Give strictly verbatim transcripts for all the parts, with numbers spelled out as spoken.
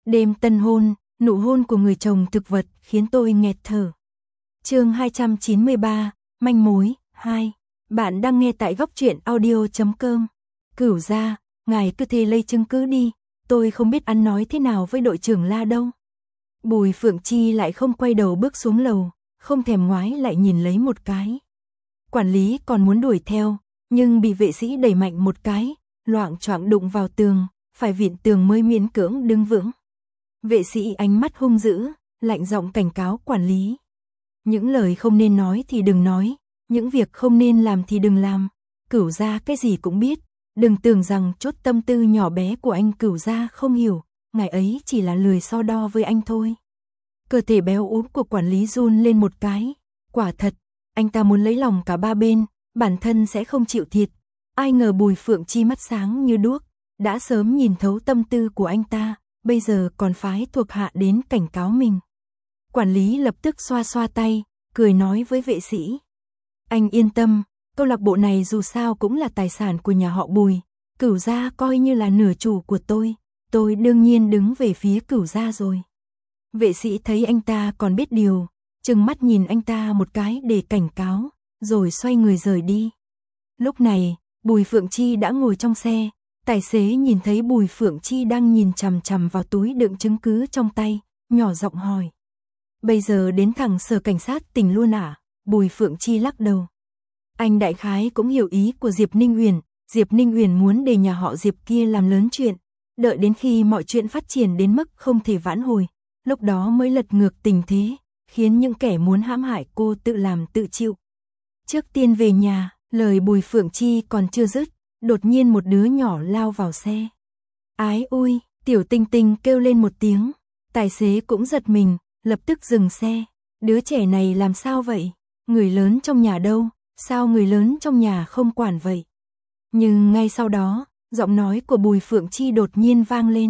Đêm tân hôn, nụ hôn của người chồng thực vật khiến tôi nghẹt thở. Chương hai trăm chín mươi ba, manh mối hai. Bạn đang nghe tại góc truyện audio chấm com. Cửu gia, ngài cứ thế lấy chứng cứ đi, tôi không biết ăn nói thế nào với đội trưởng La đâu. Bùi Phượng Chi lại không quay đầu bước xuống lầu, không thèm ngoái lại nhìn lấy một cái. Quản lý còn muốn đuổi theo, nhưng bị vệ sĩ đẩy mạnh một cái, loạng choạng đụng vào tường, phải vịn tường mới miễn cưỡng đứng vững. Vệ sĩ ánh mắt hung dữ, lạnh giọng cảnh cáo quản lý. Những lời không nên nói thì đừng nói, những việc không nên làm thì đừng làm. Cửu gia cái gì cũng biết, đừng tưởng rằng chút tâm tư nhỏ bé của anh Cửu gia không hiểu, ngài ấy chỉ là lười so đo với anh thôi. Cơ thể béo ốm của quản lý run lên một cái, quả thật, anh ta muốn lấy lòng cả ba bên, bản thân sẽ không chịu thiệt. Ai ngờ Bùi Phượng Chi mắt sáng như đuốc, đã sớm nhìn thấu tâm tư của anh ta, bây giờ còn phái thuộc hạ đến cảnh cáo mình. Quản lý lập tức xoa xoa tay, cười nói với vệ sĩ. Anh yên tâm, câu lạc bộ này dù sao cũng là tài sản của nhà họ Bùi, Cửu gia coi như là nửa chủ của tôi, tôi đương nhiên đứng về phía Cửu gia rồi. Vệ sĩ thấy anh ta còn biết điều, trừng mắt nhìn anh ta một cái để cảnh cáo, rồi xoay người rời đi. Lúc này, Bùi Phượng Chi đã ngồi trong xe, tài xế nhìn thấy Bùi Phượng Chi đang nhìn chằm chằm vào túi đựng chứng cứ trong tay, nhỏ giọng hỏi. Bây giờ đến thẳng sở cảnh sát tỉnh luôn à? Bùi Phượng Chi lắc đầu. Anh đại khái cũng hiểu ý của Diệp Ninh Uyển, Diệp Ninh Uyển muốn để nhà họ Diệp kia làm lớn chuyện, đợi đến khi mọi chuyện phát triển đến mức không thể vãn hồi, lúc đó mới lật ngược tình thế, khiến những kẻ muốn hãm hại cô tự làm tự chịu. Trước tiên về nhà, lời Bùi Phượng Chi còn chưa dứt, đột nhiên một đứa nhỏ lao vào xe. Ái ôi, Tiểu Tinh Tinh kêu lên một tiếng, tài xế cũng giật mình, lập tức dừng xe. Đứa trẻ này làm sao vậy? Người lớn trong nhà đâu? Sao người lớn trong nhà không quản vậy? Nhưng ngay sau đó, giọng nói của Bùi Phượng Chi đột nhiên vang lên.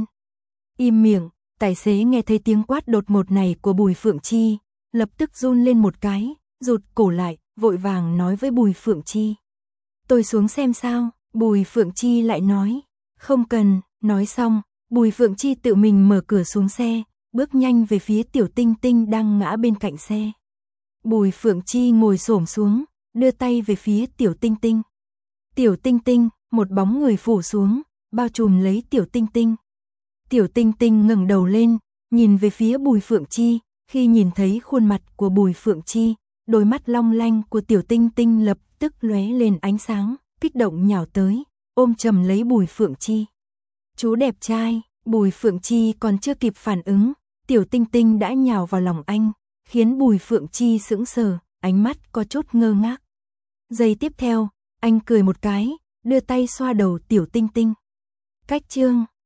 Im miệng, tài xế nghe thấy tiếng quát đột ngột này của Bùi Phượng Chi, lập tức run lên một cái, rụt cổ lại, vội vàng nói với Bùi Phượng Chi. Tôi xuống xem sao? Bùi Phượng Chi lại nói. Không cần, nói xong, Bùi Phượng Chi tự mình mở cửa xuống xe, bước nhanh về phía Tiểu Tinh Tinh đang ngã bên cạnh xe. Bùi Phượng Chi ngồi xổm xuống, đưa tay về phía Tiểu Tinh Tinh. Tiểu Tinh Tinh, một bóng người phủ xuống, bao trùm lấy Tiểu Tinh Tinh. Tiểu Tinh Tinh ngẩng đầu lên, nhìn về phía Bùi Phượng Chi, khi nhìn thấy khuôn mặt của Bùi Phượng Chi, đôi mắt long lanh của Tiểu Tinh Tinh lập tức lóe lên ánh sáng, kích động nhào tới, ôm chầm lấy Bùi Phượng Chi. Chú đẹp trai, Bùi Phượng Chi còn chưa kịp phản ứng, Tiểu Tinh Tinh đã nhào vào lòng anh, khiến Bùi Phượng Chi sững sờ, ánh mắt có chút ngơ ngác. Giây tiếp theo, anh cười một cái, đưa tay xoa đầu Tiểu Tinh Tinh. Cách chương